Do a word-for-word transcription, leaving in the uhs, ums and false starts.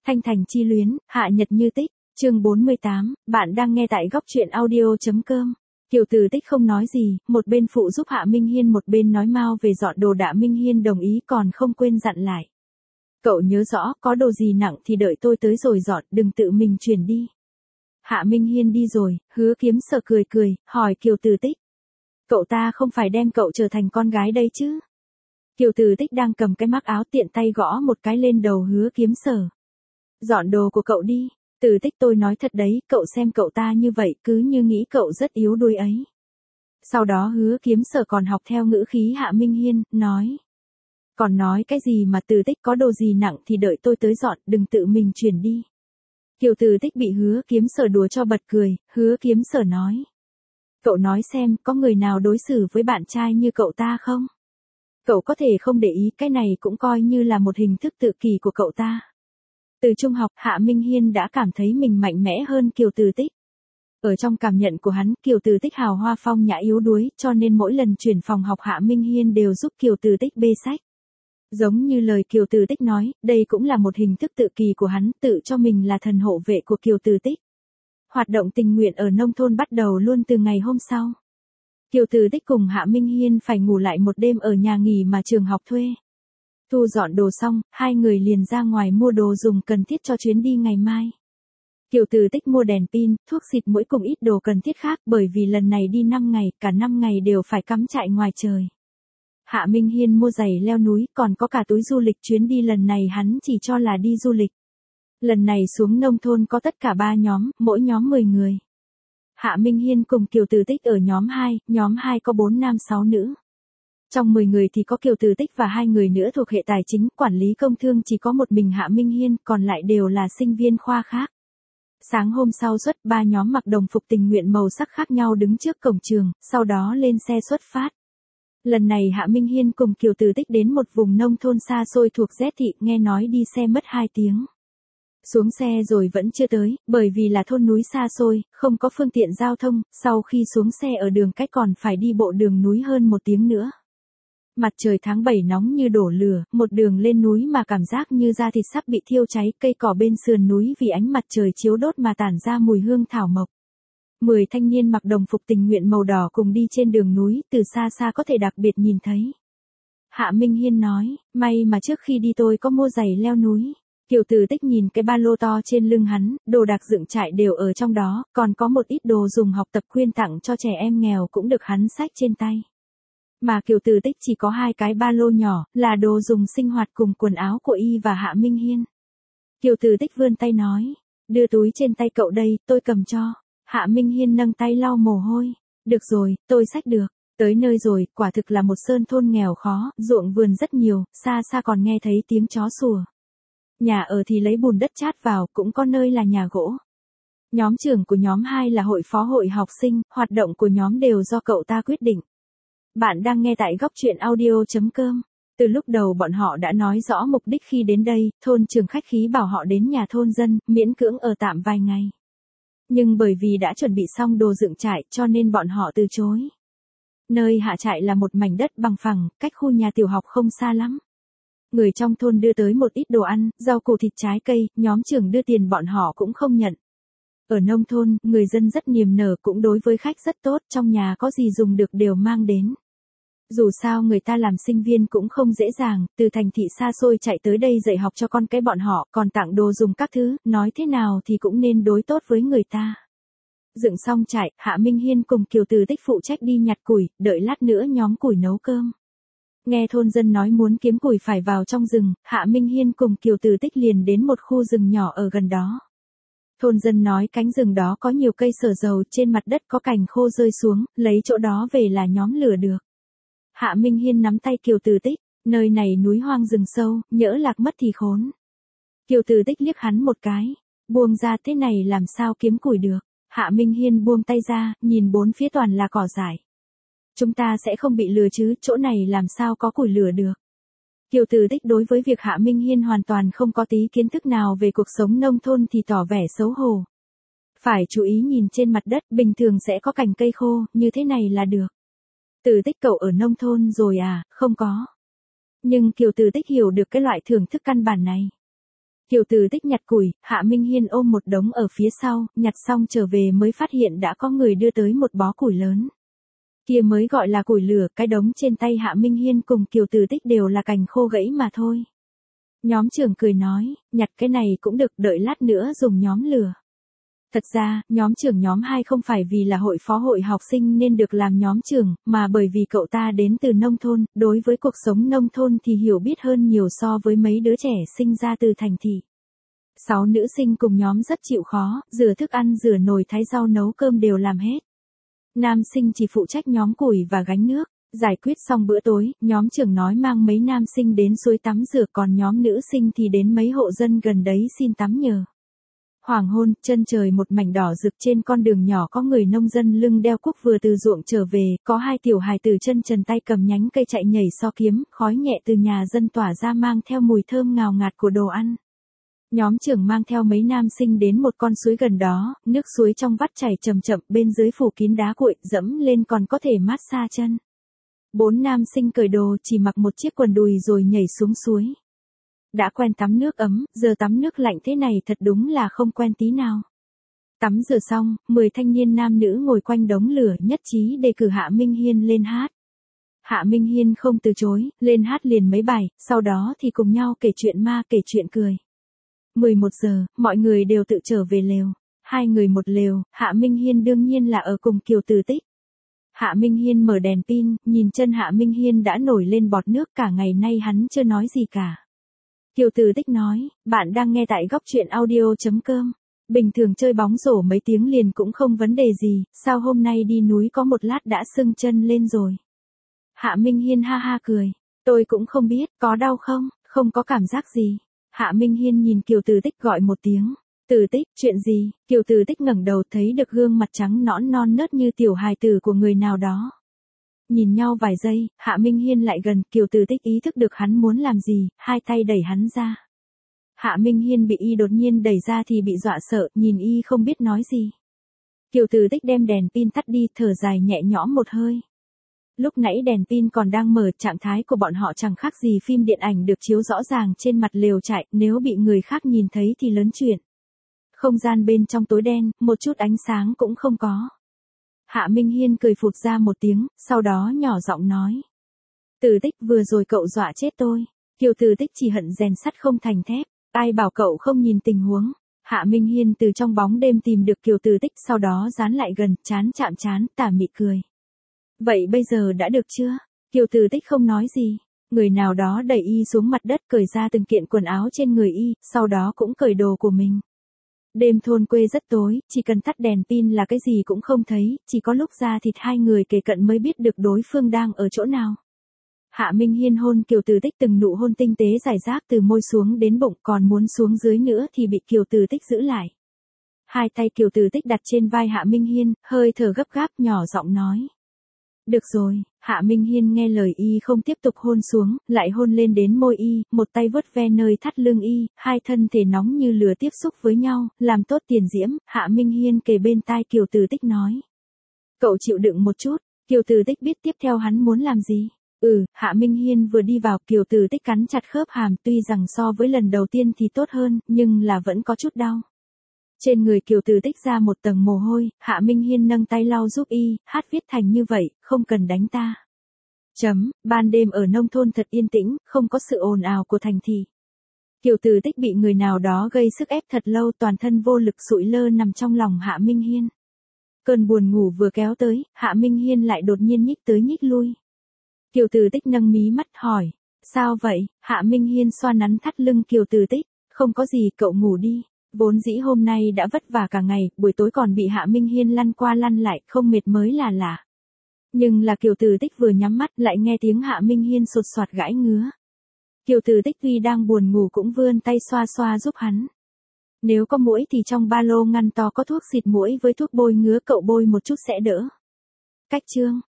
Thanh Thành chi luyến, hạ nhật như tích, chương bốn mươi tám, bạn đang nghe tại góc truyện audio.com. Kiều Từ Tích không nói gì, một bên phụ giúp Hạ Minh Hiên một bên nói mau về dọn đồ. Hạ Minh Hiên đồng ý còn không quên dặn lại. Cậu nhớ rõ, có đồ gì nặng thì đợi tôi tới rồi dọn, đừng tự mình chuyển đi. Hạ Minh Hiên đi rồi, Hứa Kiếm Sở cười cười, hỏi Kiều Từ Tích. Cậu ta không phải đem cậu trở thành con gái đây chứ? Kiều Từ Tích đang cầm cái mác áo tiện tay gõ một cái lên đầu Hứa Kiếm Sở. Dọn đồ của cậu đi. Từ Tích, tôi nói thật đấy, cậu xem cậu ta như vậy cứ như nghĩ cậu rất yếu đuối ấy. Sau đó Hứa Kiếm Sở còn học theo ngữ khí Hạ Minh Hiên, nói. Còn nói cái gì mà Từ Tích, có đồ gì nặng thì đợi tôi tới dọn, đừng tự mình chuyển đi. Kiều Từ Tích bị Hứa Kiếm Sở đùa cho bật cười, Hứa Kiếm Sở nói. Cậu nói xem, có người nào đối xử với bạn trai như cậu ta không? Cậu có thể không để ý, cái này cũng coi như là một hình thức tự kỷ của cậu ta. Từ trung học, Hạ Minh Hiên đã cảm thấy mình mạnh mẽ hơn Kiều Từ Tích. Ở trong cảm nhận của hắn, Kiều Từ Tích hào hoa phong nhã yếu đuối, cho nên mỗi lần chuyển phòng học Hạ Minh Hiên đều giúp Kiều Từ Tích bê sách. Giống như lời Kiều Từ Tích nói, đây cũng là một hình thức tự kỳ của hắn, tự cho mình là thần hộ vệ của Kiều Từ Tích. Hoạt động tình nguyện ở nông thôn bắt đầu luôn từ ngày hôm sau. Kiều Từ Tích cùng Hạ Minh Hiên phải ngủ lại một đêm ở nhà nghỉ mà trường học thuê. Thu dọn đồ xong, hai người liền ra ngoài mua đồ dùng cần thiết cho chuyến đi ngày mai. Kiều Từ Tích mua đèn pin, thuốc xịt mũi cùng ít đồ cần thiết khác, bởi vì lần này đi năm ngày, cả năm ngày đều phải cắm trại ngoài trời. Hạ Minh Hiên mua giày leo núi, còn có cả túi du lịch. Chuyến đi lần này hắn chỉ cho là đi du lịch. Lần này xuống nông thôn có tất cả ba nhóm, mỗi nhóm mười người. Hạ Minh Hiên cùng Kiều Từ Tích ở nhóm hai, nhóm hai có bốn nam sáu nữ. Trong mười người thì có Kiều Từ Tích và hai người nữa thuộc hệ tài chính, quản lý công thương chỉ có một mình Hạ Minh Hiên, còn lại đều là sinh viên khoa khác. Sáng hôm sau xuất, ba nhóm mặc đồng phục tình nguyện màu sắc khác nhau đứng trước cổng trường, sau đó lên xe xuất phát. Lần này Hạ Minh Hiên cùng Kiều Từ Tích đến một vùng nông thôn xa xôi thuộc Z thị, nghe nói đi xe mất hai tiếng. Xuống xe rồi vẫn chưa tới, bởi vì là thôn núi xa xôi, không có phương tiện giao thông, sau khi xuống xe ở đường cách còn phải đi bộ đường núi hơn một tiếng nữa. Mặt trời tháng bảy nóng như đổ lửa, một đường lên núi mà cảm giác như da thịt sắp bị thiêu cháy, cây cỏ bên sườn núi vì ánh mặt trời chiếu đốt mà tản ra mùi hương thảo mộc. Mười thanh niên mặc đồng phục tình nguyện màu đỏ cùng đi trên đường núi, từ xa xa có thể đặc biệt nhìn thấy. Hạ Minh Hiên nói, may mà trước khi đi tôi có mua giày leo núi. Kiều Từ Tích nhìn cái ba lô to trên lưng hắn, đồ đạc dựng trại đều ở trong đó, còn có một ít đồ dùng học tập khuyên tặng cho trẻ em nghèo cũng được hắn xách trên tay. Mà Kiều Từ Tích chỉ có hai cái ba lô nhỏ, là đồ dùng sinh hoạt cùng quần áo của y và Hạ Minh Hiên. Kiều Từ Tích vươn tay nói, đưa túi trên tay cậu đây, tôi cầm cho. Hạ Minh Hiên nâng tay lau mồ hôi, được rồi, tôi xách được. Tới nơi rồi, quả thực là một sơn thôn nghèo khó, ruộng vườn rất nhiều, xa xa còn nghe thấy tiếng chó sủa. Nhà ở thì lấy bùn đất chát vào, cũng có nơi là nhà gỗ. Nhóm trưởng của nhóm hai là hội phó hội học sinh, hoạt động của nhóm đều do cậu ta quyết định. Bạn đang nghe tại góc truyện audio.com. Từ lúc đầu bọn họ đã nói rõ mục đích khi đến đây, thôn trưởng khách khí bảo họ đến nhà thôn dân, miễn cưỡng ở tạm vài ngày. Nhưng bởi vì đã chuẩn bị xong đồ dựng trại cho nên bọn họ từ chối. Nơi hạ trại là một mảnh đất bằng phẳng, cách khu nhà tiểu học không xa lắm. Người trong thôn đưa tới một ít đồ ăn, rau củ thịt trái cây, nhóm trưởng đưa tiền bọn họ cũng không nhận. Ở nông thôn, người dân rất niềm nở cũng đối với khách rất tốt, trong nhà có gì dùng được đều mang đến. Dù sao người ta làm sinh viên cũng không dễ dàng, từ thành thị xa xôi chạy tới đây dạy học cho con cái bọn họ, còn tặng đồ dùng các thứ, nói thế nào thì cũng nên đối tốt với người ta. Dựng xong trại, Hạ Minh Hiên cùng Kiều Từ Tích phụ trách đi nhặt củi, đợi lát nữa nhóm củi nấu cơm. Nghe thôn dân nói muốn kiếm củi phải vào trong rừng, Hạ Minh Hiên cùng Kiều Từ Tích liền đến một khu rừng nhỏ ở gần đó. Thôn dân nói cánh rừng đó có nhiều cây sở dầu, trên mặt đất có cành khô rơi xuống, lấy chỗ đó về là nhóm lửa được. Hạ Minh Hiên nắm tay Kiều Từ Tích, nơi này núi hoang rừng sâu, nhỡ lạc mất thì khốn. Kiều Từ Tích liếc hắn một cái, buông ra, thế này làm sao kiếm củi được. Hạ Minh Hiên buông tay ra, nhìn bốn phía toàn là cỏ dại. Chúng ta sẽ không bị lừa chứ, chỗ này làm sao có củi lửa được. Kiều Từ Tích đối với việc Hạ Minh Hiên hoàn toàn không có tí kiến thức nào về cuộc sống nông thôn thì tỏ vẻ xấu hổ. Phải chú ý nhìn trên mặt đất, bình thường sẽ có cành cây khô, như thế này là được. Từ Tích cậu ở nông thôn rồi à, không có. Nhưng Kiều Từ Tích hiểu được cái loại thưởng thức căn bản này. Kiều Từ Tích nhặt củi, Hạ Minh Hiên ôm một đống ở phía sau, nhặt xong trở về mới phát hiện đã có người đưa tới một bó củi lớn. Kia mới gọi là củi lửa, cái đống trên tay Hạ Minh Hiên cùng Kiều Từ Tích đều là cành khô gãy mà thôi. Nhóm trưởng cười nói, nhặt cái này cũng được, đợi lát nữa dùng nhóm lửa. Thật ra, nhóm trưởng nhóm hai không phải vì là hội phó hội học sinh nên được làm nhóm trưởng, mà bởi vì cậu ta đến từ nông thôn, đối với cuộc sống nông thôn thì hiểu biết hơn nhiều so với mấy đứa trẻ sinh ra từ thành thị. Sáu nữ sinh cùng nhóm rất chịu khó, rửa thức ăn, rửa nồi, thái rau, nấu cơm đều làm hết. Nam sinh chỉ phụ trách nhóm củi và gánh nước. Giải quyết xong bữa tối, nhóm trưởng nói mang mấy nam sinh đến suối tắm rửa, còn nhóm nữ sinh thì đến mấy hộ dân gần đấy xin tắm nhờ. Hoàng hôn, chân trời một mảnh đỏ rực, trên con đường nhỏ có người nông dân lưng đeo cuốc vừa từ ruộng trở về, có hai tiểu hài từ chân trần tay cầm nhánh cây chạy nhảy so kiếm, khói nhẹ từ nhà dân tỏa ra mang theo mùi thơm ngào ngạt của đồ ăn. Nhóm trưởng mang theo mấy nam sinh đến một con suối gần đó, nước suối trong vắt chảy chậm chậm, bên dưới phủ kín đá cuội, dẫm lên còn có thể mát xa chân. Bốn nam sinh cởi đồ, chỉ mặc một chiếc quần đùi rồi nhảy xuống suối. Đã quen tắm nước ấm, giờ tắm nước lạnh thế này thật đúng là không quen tí nào. Tắm rửa xong, mười thanh niên nam nữ ngồi quanh đống lửa nhất trí đề cử Hạ Minh Hiên lên hát. Hạ Minh Hiên không từ chối, lên hát liền mấy bài, sau đó thì cùng nhau kể chuyện ma, kể chuyện cười. mười một giờ, mọi người đều tự trở về lều. Hai người một lều, Hạ Minh Hiên đương nhiên là ở cùng Kiều Từ Tích. Hạ Minh Hiên mở đèn pin, nhìn chân Hạ Minh Hiên đã nổi lên bọt nước, cả ngày nay hắn chưa nói gì cả. Kiều Từ Tích nói, bạn đang nghe tại góc truyện audio chấm com. Bình thường chơi bóng rổ mấy tiếng liền cũng không vấn đề gì, sao hôm nay đi núi có một lát đã sưng chân lên rồi. Hạ Minh Hiên ha ha cười, tôi cũng không biết, có đau không, không có cảm giác gì. Hạ Minh Hiên nhìn Kiều Từ Tích gọi một tiếng. Từ Tích, chuyện gì? Kiều Từ Tích ngẩng đầu thấy được gương mặt trắng nõn non nớt như tiểu hài tử của người nào đó. Nhìn nhau vài giây, Hạ Minh Hiên lại gần, Kiều Từ Tích ý thức được hắn muốn làm gì, hai tay đẩy hắn ra. Hạ Minh Hiên bị y đột nhiên đẩy ra thì bị dọa sợ, nhìn y không biết nói gì. Kiều Từ Tích đem đèn pin tắt đi, thở dài nhẹ nhõm một hơi. Lúc nãy đèn pin còn đang mở, trạng thái của bọn họ chẳng khác gì phim điện ảnh được chiếu rõ ràng trên mặt lều trại, nếu bị người khác nhìn thấy thì lớn chuyện. Không gian bên trong tối đen, một chút ánh sáng cũng không có. Hạ Minh Hiên cười phụt ra một tiếng, sau đó nhỏ giọng nói. Từ Tích, vừa rồi cậu dọa chết tôi. Kiều Từ Tích chỉ hận rèn sắt không thành thép, ai bảo cậu không nhìn tình huống. Hạ Minh Hiên từ trong bóng đêm tìm được Kiều Từ Tích, sau đó dán lại gần, chán chạm chán, tà mị cười. Vậy bây giờ đã được chưa? Kiều Từ Tích không nói gì. Người nào đó đẩy y xuống mặt đất, cởi ra từng kiện quần áo trên người y, sau đó cũng cởi đồ của mình. Đêm thôn quê rất tối, chỉ cần tắt đèn pin là cái gì cũng không thấy, chỉ có lúc ra thịt hai người kề cận mới biết được đối phương đang ở chỗ nào. Hạ Minh Hiên hôn Kiều Từ Tích từng nụ hôn tinh tế rải rác từ môi xuống đến bụng, còn muốn xuống dưới nữa thì bị Kiều Từ Tích giữ lại. Hai tay Kiều Từ Tích đặt trên vai Hạ Minh Hiên, hơi thở gấp gáp nhỏ giọng nói. Được rồi, Hạ Minh Hiên nghe lời y không tiếp tục hôn xuống, lại hôn lên đến môi y, một tay vuốt ve nơi thắt lưng y, hai thân thể nóng như lửa tiếp xúc với nhau, làm tốt tiền diễm. Hạ Minh Hiên kề bên tai Kiều Từ Tích nói. Cậu chịu đựng một chút. Kiều Từ Tích biết tiếp theo hắn muốn làm gì. Ừ, Hạ Minh Hiên vừa đi vào, Kiều Từ Tích cắn chặt khớp hàm, tuy rằng so với lần đầu tiên thì tốt hơn, nhưng là vẫn có chút đau. Trên người Kiều Từ Tích ra một tầng mồ hôi, Hạ Minh Hiên nâng tay lau giúp y, hát viết thành như vậy, không cần đánh ta. Chấm, ban đêm ở nông thôn thật yên tĩnh, không có sự ồn ào của thành thị. Kiều Từ Tích bị người nào đó gây sức ép thật lâu, toàn thân vô lực sụi lơ nằm trong lòng Hạ Minh Hiên. Cơn buồn ngủ vừa kéo tới, Hạ Minh Hiên lại đột nhiên nhích tới nhích lui. Kiều Từ Tích nâng mí mắt hỏi, sao vậy? Hạ Minh Hiên xoa nắn thắt lưng Kiều Từ Tích, không có gì, cậu ngủ đi. Vốn dĩ hôm nay đã vất vả cả ngày, buổi tối còn bị Hạ Minh Hiên lăn qua lăn lại, không mệt mới là lạ. Nhưng là Kiều Từ Tích vừa nhắm mắt lại nghe tiếng Hạ Minh Hiên sột soạt gãi ngứa. Kiều Từ Tích tuy đang buồn ngủ cũng vươn tay xoa xoa giúp hắn. Nếu có muỗi thì trong ba lô ngăn to có thuốc xịt muỗi với thuốc bôi ngứa, cậu bôi một chút sẽ đỡ. Cách chương.